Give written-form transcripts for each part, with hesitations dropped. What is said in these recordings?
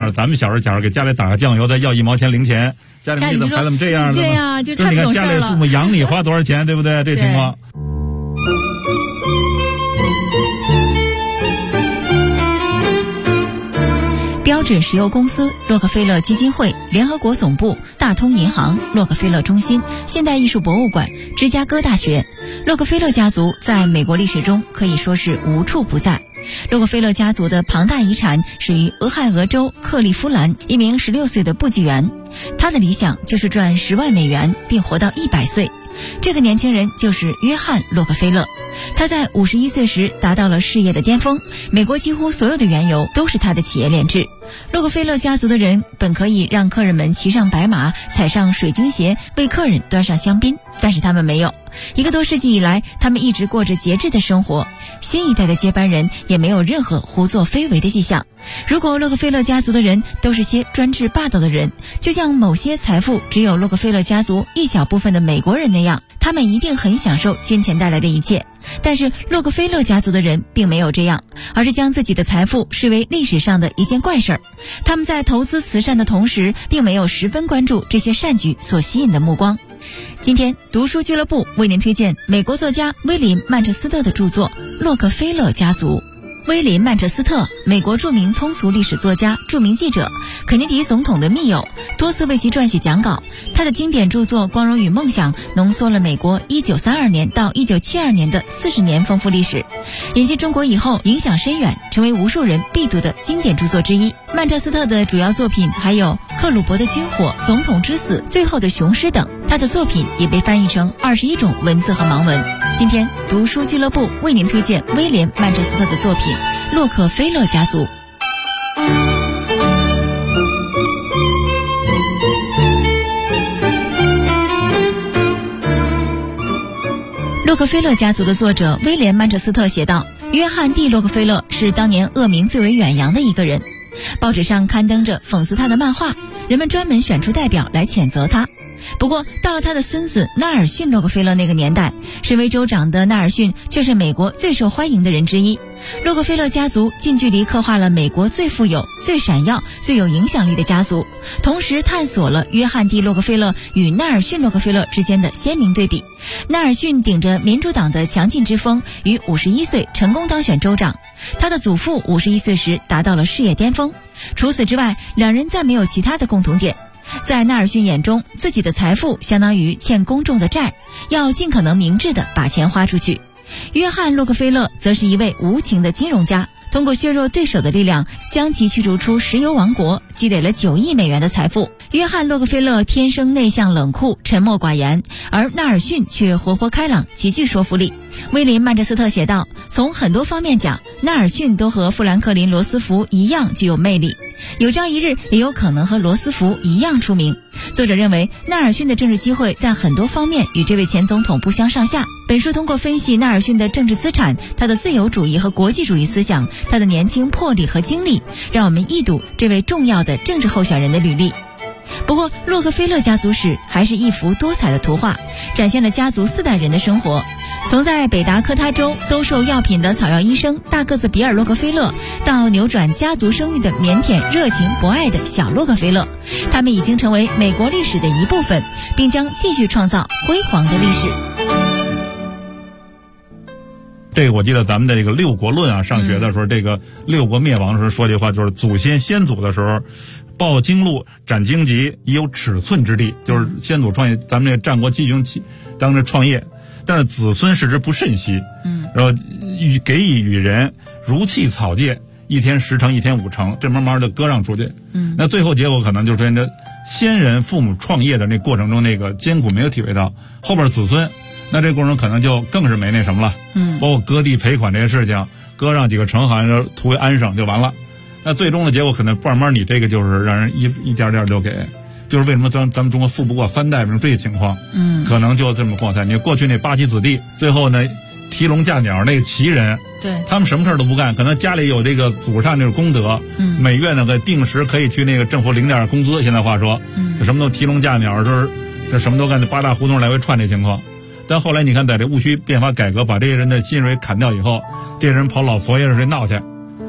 样，咱们小时候假如给家里打个酱油再要1毛钱零钱，家里你怎么还怎么这样了？ 对呀，就太不懂事了。 你看家里父母养你花多少钱，对不对？这情况。 标准石油公司、洛克菲勒基金会、联合国总部、大通银行、洛克菲勒中心、现代艺术博物馆、芝加哥大学。洛克菲勒家族在美国历史中可以说是无处不在。洛克菲勒家族的庞大遗产始于俄亥俄州克利夫兰一名16岁的部级员，他的理想就是赚10万美元并活到100岁。这个年轻人就是约翰·洛克菲勒。他在51岁时达到了事业的巅峰，美国几乎所有的原油都是他的企业炼制。洛克菲勒家族的人本可以让客人们骑上白马，踩上水晶鞋，为客人端上香槟，但是他们没有。1个多世纪以来，他们一直过着节制的生活，新一代的接班人也没有任何胡作非为的迹象。如果洛克菲勒家族的人都是些专制霸道的人，就像某些财富只有洛克菲勒家族一小部分的美国人那样，他们一定很享受金钱带来的一切。但是洛克菲勒家族的人并没有这样，而是将自己的财富视为历史上的一件怪事儿。他们在投资慈善的同时，并没有十分关注这些善举所吸引的目光。今天读书俱乐部为您推荐美国作家威廉·曼彻斯特的著作《洛克菲勒家族》。威廉·曼彻斯特，美国著名通俗历史作家、著名记者，肯尼迪总统的密友，多次为其撰写讲稿。他的经典著作《光荣与梦想》浓缩了美国1932年到1972年的40年丰富历史。引进中国以后，影响深远，成为无数人必读的经典著作之一。曼彻斯特的主要作品还有《克鲁伯的军火》、《总统之死》、《最后的雄狮》等。他的作品也被翻译成21种文字和盲文。今天读书俱乐部为您推荐威廉·曼彻斯特的作品《洛克菲勒家族》。洛克菲勒家族的作者威廉·曼彻斯特写道：约翰 ·D. 洛克菲勒是当年恶名最为远扬的一个人，报纸上刊登着讽刺他的漫画，人们专门选出代表来谴责他。不过到了他的孙子纳尔逊·洛克菲勒那个年代，身为州长的纳尔逊却是美国最受欢迎的人之一。洛克菲勒家族近距离刻画了美国最富有、最闪耀、最有影响力的家族，同时探索了约翰 ·D. 洛克菲勒与纳尔逊·洛克菲勒之间的鲜明对比。纳尔逊顶着民主党的强劲之风，于51岁成功当选州长。他的祖父51岁时达到了事业巅峰。除此之外，两人再没有其他的共同点。在纳尔逊眼中，自己的财富相当于欠公众的债，要尽可能明智地把钱花出去。约翰·洛克菲勒则是一位无情的金融家，通过削弱对手的力量，将其驱逐出石油王国，积累了9亿美元的财富。约翰·洛克菲勒天生内向冷酷、沉默寡言，而纳尔逊却活泼开朗，极具说服力。威廉·曼彻斯特写道：从很多方面讲，纳尔逊都和富兰克林·罗斯福一样具有魅力，有朝一日也有可能和罗斯福一样出名。作者认为，纳尔逊的政治机会在很多方面与这位前总统不相上下。本书通过分析纳尔逊的政治资产、他的自由主义和国际主义思想、他的年轻魄力和经历，让我们一睹这位重要的政治候选人的履历。不过，洛克菲勒家族史还是一幅多彩的图画，展现了家族4代人的生活。从在北达科他州兜售药品的草药医生大个子比尔·洛克菲勒，到扭转家族声誉的腼腆、热情、博爱的小洛克菲勒，他们已经成为美国历史的一部分，并将继续创造辉煌的历史。 这个我记得咱们的这个六国论啊，上学的时候，这个六国灭亡的时候说这话，就是祖先祖的时候，报经路，斩荆棘，已有尺寸之地，就是先祖创业，咱们这个战国七雄当着创业，但是子孙视之不甚惜，然后给予与人如弃草芥，一天10成，一天5成，这慢慢的割让出去。那最后结果可能就是这先人父母创业的那过程中那个艰苦没有体会到，后边子孙。那这过程中可能就更是没那什么了，包括割地赔款这些事情，割让几个城好像图为安省就完了。那最终的结果可能慢慢你这个就是让人一点点就给，就是为什么咱们中国富不过3代，为什么这个情况，可能就这么过来。你过去那8旗子弟，最后呢提笼架鸟那个旗人， 对， 他们什么事都不干，可能家里有这个祖上这个功德，每月那个定时可以去那个政府领点工资，现在话说，什么都提笼架鸟，就是这什么都干，8大胡同来回串这情况。但后来你看，在这戊戌变法改革把这些人的薪水砍掉以后，这些人跑老佛爷这闹去，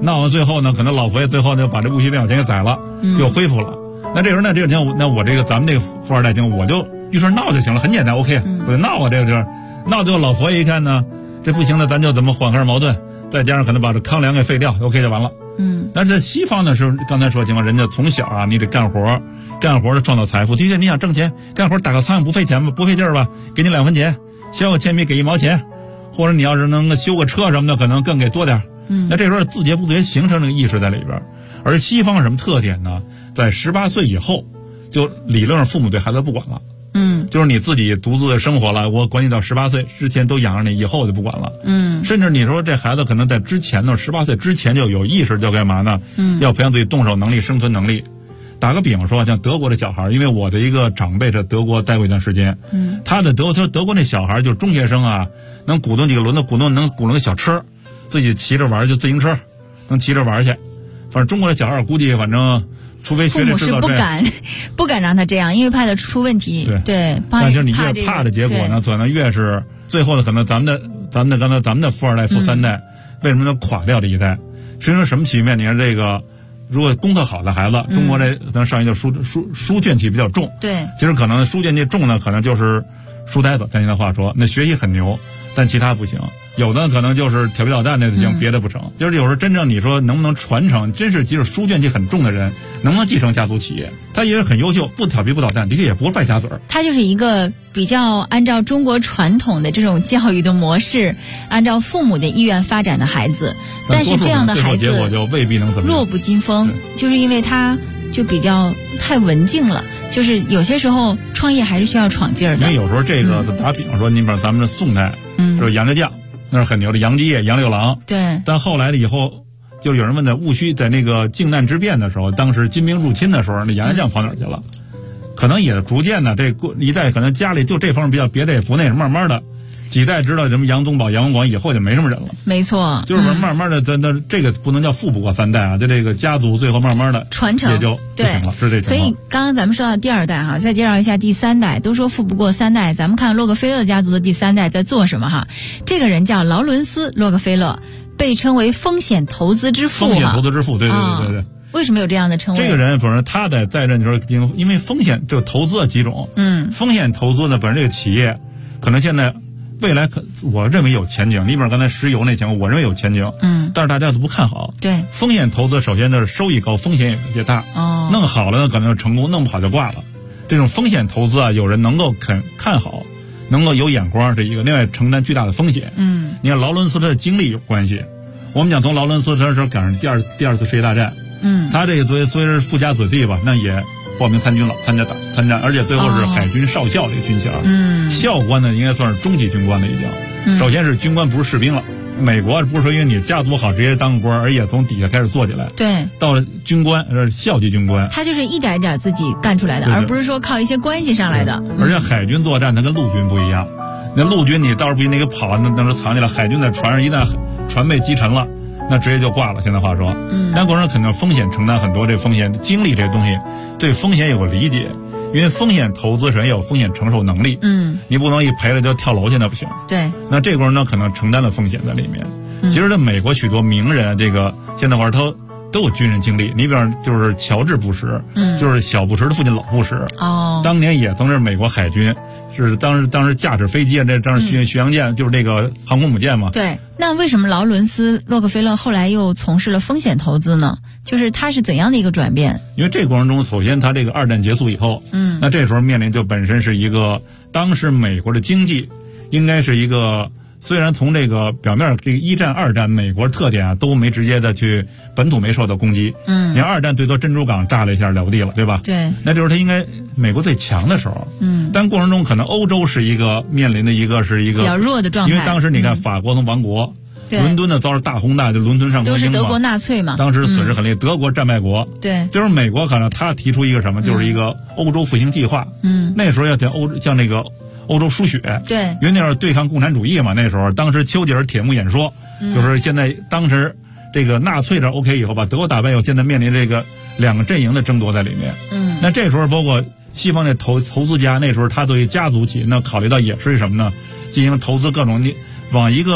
闹完最后呢，可能老佛爷最后就把这戊戌变法钱给宰了，又恢复了。那这时候呢，这个情况，那我这个咱们这个富二代情况，我就一说闹就行了，很简单 ，OK， 我就闹啊，这个地儿闹，最后老佛爷一看呢，这不行的，咱就怎么缓和矛盾，再加上可能把这康梁给废掉 ，OK 就完了。但是西方的时候，刚才说的情况，人家从小啊，你得干活的创造财富。的确，你想挣钱，干活打个苍蝇不费钱吧，不费劲儿吧？给你2分钱，削个铅笔给1毛钱，或者你要是能修个车什么的，可能更给多点。那这时候自觉不自觉形成这个意识在里边。而西方什么特点呢？在18岁以后，就理论上父母对孩子不管了。就是你自己独自生活了，我管你到18岁之前都养着你，以后就不管了。甚至你说这孩子可能在之前呢，18岁之前就有意识，就干嘛呢？要培养自己动手能力、生存能力。打个比方说，像德国的小孩，因为我的一个长辈在德国待过一段时间，他的德国那小孩就是中学生啊，能鼓动几个轮子，能鼓动个小车，自己骑着玩，就自行车，能骑着玩去。反正中国的小孩估计反正。除非学这知道父母是不敢让他这样，因为怕他出问题。对， 但是你越怕的结果呢，可能越是最后的可能咱们的富二代、富三代，为什么能垮掉这一代？是因为什么局面？你看这个，如果功课好的孩子，中国这咱上一就书卷气比较重。 对， 其实可能书卷气重呢，可能就是书呆子。咱现在话说，那学习很牛，但其他不行。有的可能就是调皮捣蛋那就行，别的不成。就是有时候真正你说能不能传承，真是即使书卷气很重的人，能不能继承家族企业？他也是很优秀，不调皮不捣蛋，的确也不是败家子儿。 他就是一个比较按照中国传统的这种教育的模式，按照父母的意愿发展的孩子，但是这样的孩子结果就未必能怎么样。 弱不禁风，就是因为他就比较太文静了，就是有些时候创业还是需要闯劲儿的。 因为有时候这个打比方说，你比如咱们的宋代，就是杨家将。那是很牛的杨继业、杨六郎。 对。 但后来的以后，就有人问在戊戌在那个靖难之变的时候，当时金兵入侵的时候，那杨家将跑哪儿去了？可能也逐渐的这一代可能家里就这方面比较，别的也不那什么，慢慢的几代知道什么杨宗保、杨文广以后就没什么人了。 没错。 就是慢慢的，咱这个不能叫富不过3代啊，就这个家族最后慢慢的传承也就不行了，是这情况。 所以刚刚咱们说到第2代哈，再介绍一下第3代。都说富不过3代，咱们看洛克菲勒家族的第3代在做什么哈？这个人叫劳伦斯·洛克菲勒，被称为风险投资之父。 风险投资之父，对。 为什么有这样的称谓？ 这个人本身他在任的时候，因为风险这个投资几种，风险投资呢，本身这个企业可能现在未来我认为有前景。你比如刚才石油那情况，我认为有前景，但是大家都不看好。 对， 风险投资首先呢是收益高，风险也大。弄好了呢可能成功，弄不好就挂了。这种风险投资啊，有人能够看好，能够有眼光，这一个；另外承担巨大的风险。你看劳伦斯他的经历有关系。我们讲从劳伦斯他时候赶上第二次世界大战。他这个虽然是富家子弟吧，那也报名参军了，参战，而且最后是海军少校这个军衔。校官呢应该算是中级军官了已经。首先是军官，不是士兵了。美国不是说因为你家族好直接当个官，而且从底下开始做起来。 对， 到了军官，校级军官， 他就是一点一点自己干出来的，而不是说靠一些关系上来的。 而且海军作战它跟陆军不一样，那陆军你倒是不那个跑，那是藏起来。海军在船上一旦船被击沉了，那直接就挂了。现在话说，但过程中肯定风险承担很多，这风险经历这东西，对风险有个理解。因为风险投资人也有风险承受能力，你不能一赔了就跳楼去，那不行。 对， 那这个人呢，可能承担了风险在里面。其实，在美国许多名人，这个现在玩他都有军人经历。你比方就是乔治·布什，就是小布什的父亲老布什，当年也曾是美国海军，是当时驾驶飞机啊，这当时巡洋舰就是这个航空母舰嘛。 对，那为什么劳伦斯·洛克菲勒后来又从事了风险投资呢？就是他是怎样的一个转变？ 因为这个过程中，首先他这个2战结束以后，那这时候面临就本身是一个当时美国的经济应该是一个。虽然从这个表面，这个1战、2战，美国特点啊都没直接的去本土没受到攻击。你看2战最多珍珠港炸了一下了不地了，对吧？ 对。 那就是他应该美国最强的时候。但过程中可能欧洲是一个面临的一个比较弱的状态。 因为当时你看法国从亡国，伦敦呢遭受大轰炸，就伦敦上都是德国纳粹嘛。 当时损失很厉害，德国战败国。 对。 就是美国可能他提出一个什么，就是一个欧洲复兴计划。那时候要像那个。欧洲输血， 对， 因为那时候对抗共产主义嘛。那时候，当时丘吉尔铁幕演说，就是现在当时这个纳粹这 OK 以后，把德国打败以后，现在面临这个2个阵营的争夺在里面。那这时候包括西方的投资家，那时候他对于家族企业，那考虑到也是什么呢？进行投资各种，你往一个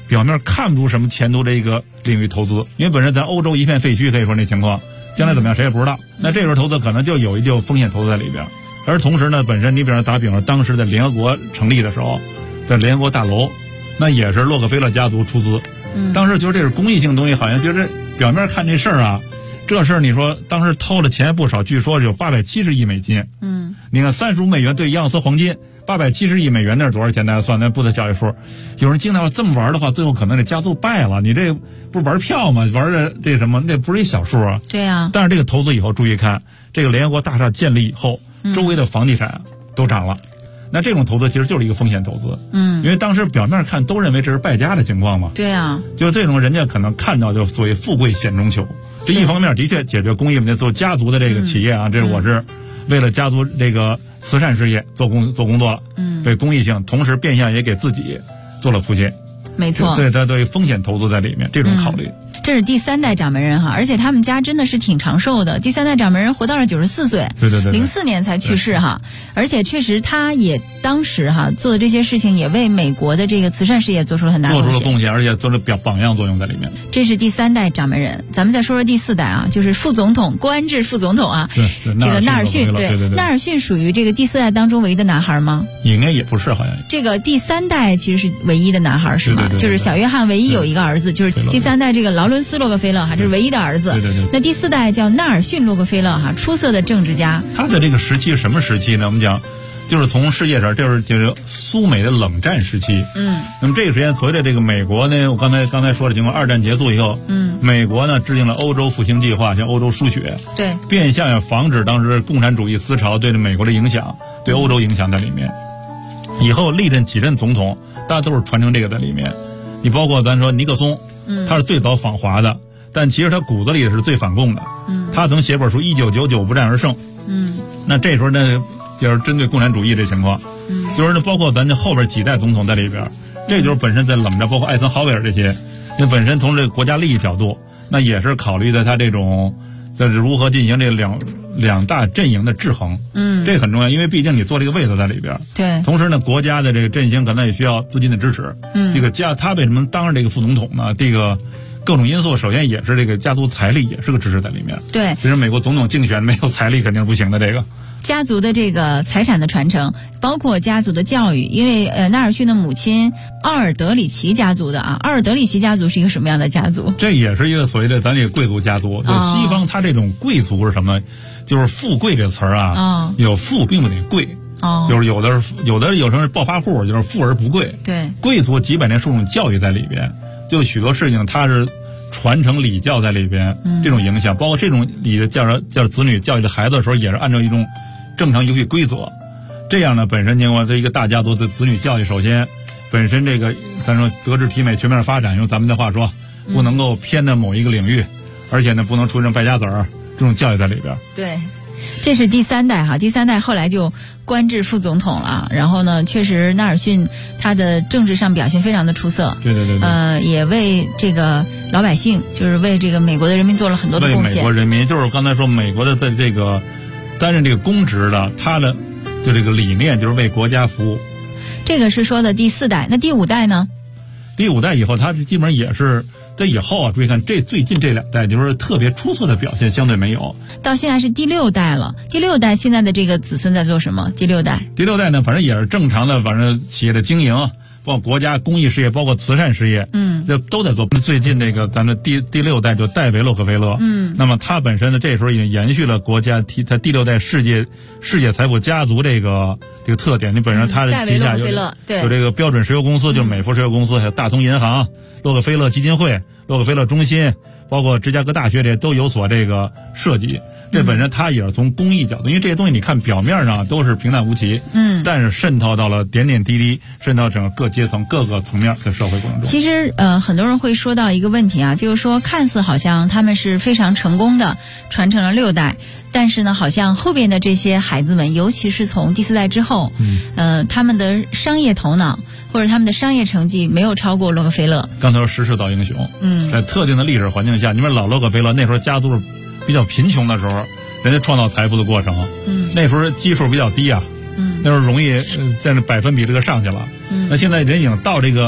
表面看不出什么前途的一个领域投资，因为本身咱欧洲一片废墟，可以说那情况将来怎么样谁也不知道。那这时候投资可能就有一就风险投资在里边。而同时呢，本身你比方打比方，当时在联合国成立的时候，在联合国大楼，那也是洛克菲勒家族出资。当时觉得这是公益性东西，好像觉得表面看这事儿啊，这事儿你说当时掏的钱不少，据说有870亿美金。你看35美元对1盎司黄金，870亿美元那是多少钱？大家算，那不得小一数。有人惊叹，这么玩的话，最后可能这家族败了。你这不是玩票吗？玩的这什么？这不是一小数啊。 对啊。 但是这个投资以后，注意看，这个联合国大厦建立以后，周围的房地产都涨了。那这种投资其实就是一个风险投资。因为当时表面看都认为这是败家的情况嘛。 对啊。 就这种人家可能看到就所谓富贵险中求。这一方面的确解决公益问题，做家族的这个企业啊，这是我是为了家族这个慈善事业做工作了。对公益性，同时变相也给自己做了铺垫。 没错。 所以他对风险投资在里面这种考虑。 这是第3代掌门人哈，而且他们家真的是挺长寿的。第3代掌门人活到了94岁， 对 ，04年才去世哈。而且确实，他也当时哈做的这些事情，也为美国的这个慈善事业做出了很大贡献，而且做了榜样作用在里面。 这是第3代掌门人，咱们再说说第4代啊，就是副总统郭安置副总统啊。 对， 这个纳尔逊， 对， 纳尔逊属于这个第4代当中唯一的男孩吗？ 应该也不是，好像。 这个第3代其实是唯一的男孩是吗？ 对， 就是小约翰唯一有一个儿子，就是第3代这个劳伦斯洛克菲勒哈，这是唯一的儿子。 对。 那第4代叫纳尔逊洛克菲勒哈，出色的政治家。 他的这个时期什么时期呢？我们讲，就是从世界上，就是苏美的冷战时期。那么这个时间，随着这个美国呢，我刚才说的情况，2战结束以后，美国呢制定了欧洲复兴计划，向欧洲输血， 对， 变相要防止当时共产主义思潮对美国的影响，对欧洲影响在里面。以后历任几任总统，大家都是传承这个在里面。你包括咱说尼克松，他是最早访华的，但其实他骨子里是最反共的。他曾写本书《1999不战而胜》。那这时候呢，就是针对共产主义这情况。就是呢，包括咱这后边几代总统在里边，这就是本身在冷战，包括艾森豪威尔这些，那本身从这个国家利益角度，那也是考虑的他这种，就是如何进行这两大阵营的制衡。这很重要，因为毕竟你坐这个位子在里边。 对。 同时呢，国家的这个振兴可能也需要资金的支持。这个他为什么当上这个副总统呢？这个各种因素，首先也是这个家族财力也是个支持在里面。 对。 其实美国总统竞选没有财力肯定不行的，这个。 家族的这个财产的传承，包括家族的教育，因为纳尔逊的母亲奥尔德里奇家族的啊，奥尔德里奇家族是一个什么样的家族？ 这也是一个所谓的咱这个贵族家族。就是西方它这种贵族是什么？就是富贵这词儿啊，有富并不得贵。就是有的时候是暴发户，就是富而不贵。 对， 贵族几百年受种教育在里边，就许多事情它是传承礼教在里边，这种影响，包括这种礼的教子女教育的孩子的时候，也是按照一种正常游戏规则。这样呢，本身情况这一个大家族的子女教育，首先本身这个咱说德智体美全面发展，用咱们的话说，不能够偏的某一个领域，而且呢不能出现败家子儿这种教育在里边。 对。这是第3代哈，第3代后来就官至副总统了。然后呢，确实纳尔逊他的政治上表现非常的出色。 对。 也为这个老百姓，就是为这个美国的人民做了很多的贡献。 为美国人民，就是刚才说美国的在这个担任这个公职的，他的就这个理念就是为国家服务。 这个是说的第4代，那第5代呢？ 第5代以后，他基本上也是在以后啊，注意看这最近这2代就是特别出色的表现，相对没有。 到现在是第6代了，第6代现在的这个子孙在做什么？第6代呢，反正也是正常的，反正企业的经营，包括国家公益事业，包括慈善事业，这都在做。最近这个咱们第6代就戴维洛克菲勒，那么他本身呢，这时候已经延续了国家他第6代世界财富家族这个特点。你本身他的旗下有这个标准石油公司，就是美孚石油公司，还有大通银行、洛克菲勒基金会、洛克菲勒中心，包括芝加哥大学，这都有所这个涉及。这本身它也是从公益角度，因为这些东西你看表面上都是平淡无奇，但是渗透到了点点滴滴，渗透整个各阶层、各个层面的社会过程中。 其实很多人会说到一个问题啊，就是说看似好像他们是非常成功的传承了6代，但是呢，好像后边的这些孩子们，尤其是从第4代之后，他们的商业头脑或者他们的商业成绩没有超过洛克菲勒。 刚才说时势造英雄，在特定的历史环境下，你们老洛克菲勒那时候家族比较贫穷的时候，人家创造财富的过程，那时候基数比较低啊，那时候容易在这百分比这个上去了，那现在人已经到这个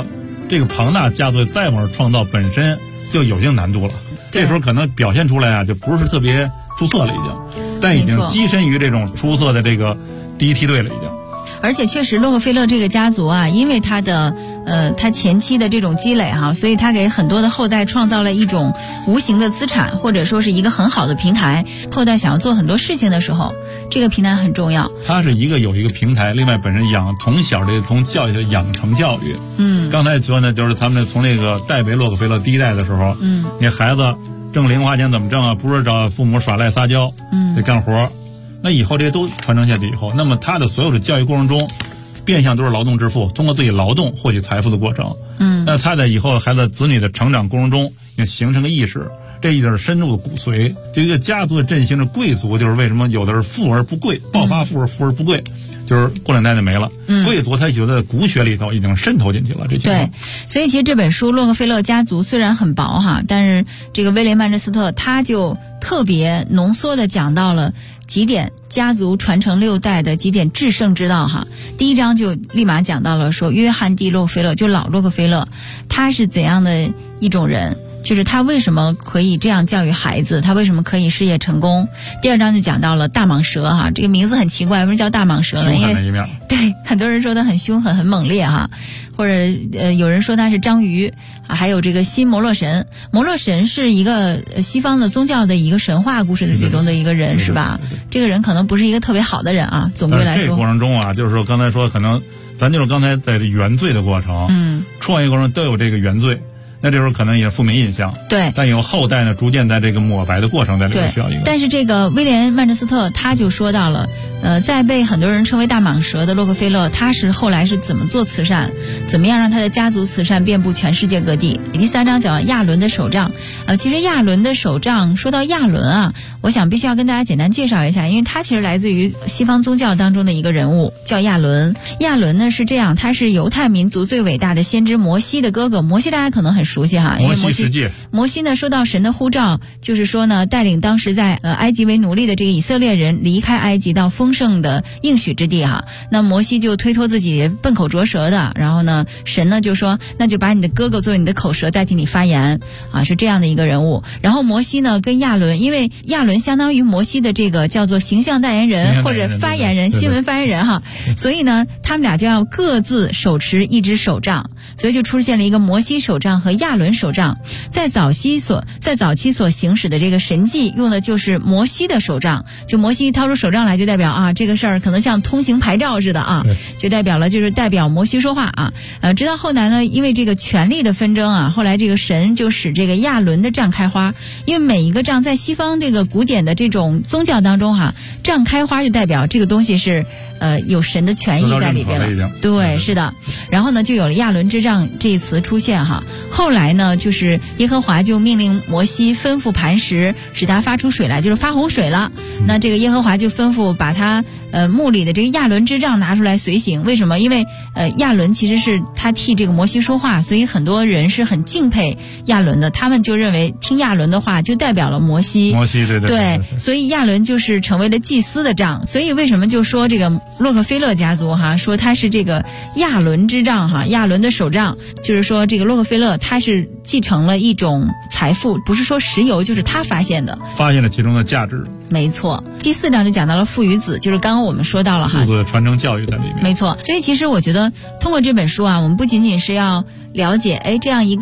这个庞大家族再往上创造本身就有一定难度了。这时候可能表现出来啊，就不是特别出色了，但已经跻身于这种出色的这个第一梯队了，已经。 而且确实，洛克菲勒这个家族啊，因为他前期的这种积累哈，所以他给很多的后代创造了一种无形的资产，或者说是一个很好的平台。后代想要做很多事情的时候，这个平台很重要。 它是有一个平台，另外本身从小从教育的养成教育。刚才说呢，就是他们从那个戴维洛克菲勒第一代的时候，那孩子挣零花钱怎么挣啊？不是找父母耍赖撒娇，得干活。那以后这些都传承下去以后，那么他的所有的教育过程中，变相都是劳动致富，通过自己劳动获取财富的过程。那他在以后孩子子女的成长过程中，也形成个意识，这一点深入的骨髓。就一个家族的振兴的贵族，就是为什么有的是富而不贵，暴发富而不贵，就是过两代就没了。贵族他觉得骨血里头已经渗透进去了，这情况。 对，所以其实这本书《洛克菲勒家族》虽然很薄哈，但是这个威廉曼彻斯特他就特别浓缩的讲到了几点家族传承6代的几点制胜之道哈。第一章就立马讲到了说约翰 ·D· 洛克菲勒，就老洛克菲勒，他是怎样的一种人，就是他为什么可以这样教育孩子，他为什么可以事业成功。第二章就讲到了大蟒蛇哈，这个名字很奇怪，为什么叫大蟒蛇呢？ 凶狠的一面。 对，很多人说它很凶狠很猛烈哈，或者有人说它是章鱼，还有这个新摩洛神。摩洛神是一个西方的宗教的一个神话故事里中的一个人，是吧？这个人可能不是一个特别好的人啊，总归来说。 这个过程中啊，就是说刚才说可能咱就是刚才在原罪的过程，创业过程都有这个原罪。那这时候可能也负面印象， 对， 但有后代呢，逐渐在这个抹白的过程在里面需要一个。 但是这个威廉曼彻斯特他就说到了，在被很多人称为大蟒蛇的洛克菲勒，他是后来是怎么做慈善，怎么样让他的家族慈善遍布全世界各地。第3章讲亚伦的手杖，其实亚伦的手杖，说到亚伦啊，我想必须要跟大家简单介绍一下，因为他其实来自于西方宗教当中的一个人物，叫亚伦。亚伦呢是这样，他是犹太民族最伟大的先知摩西的哥哥。摩西大家可能很熟悉哈，因为摩西呢收到神的呼召，就是说呢带领当时在埃及为奴隶的这个以色列人离开埃及到丰盛的应许之地哈。那摩西就推脱自己笨口拙舌的，然后呢神呢就说那就把你的哥哥作为你的口舌代替你发言啊，是这样的一个人物。然后摩西呢跟亚伦，因为亚伦相当于摩西的这个叫做形象代言人或者发言人，新闻发言人哈，所以呢他们俩就要各自手持一只手杖，所以就出现了一个摩西手杖和亚伦手杖。在早期所行使的这个神迹用的就是摩西的手杖，就摩西掏出手杖来就代表啊这个事儿可能像通行牌照似的啊，就代表摩西说话啊。直到后来呢，因为这个权力的纷争啊，后来这个神就使这个亚伦的杖开花，因为每一个杖在西方这个古典的这种宗教当中哈，杖开花就代表这个东西是有神的权益在里边了。对，是的。然后呢就有了亚伦之杖这一词出现哈。后来呢就是耶和华就命令摩西吩咐磐石使它发出水来，就是发洪水了。那这个耶和华就吩咐把他墓里的这个亚伦之杖拿出来随行。为什么？因为亚伦其实是他替这个摩西说话，所以很多人是很敬佩亚伦的，他们就认为听亚伦的话就代表了摩西。对，所以亚伦就是成为了祭司的杖。所以为什么就说这个洛克菲勒家族哈，说他是这个亚伦之杖哈，亚伦的手杖，就是说这个洛克菲勒他是继承了一种财富，不是说石油，就是他发现了其中的价值。 没错。第4章就讲到了父与子，就是刚刚我们说到了哈， 父子的传承教育在里面。 没错。所以其实我觉得通过这本书啊，我们不仅仅是要了解这样一个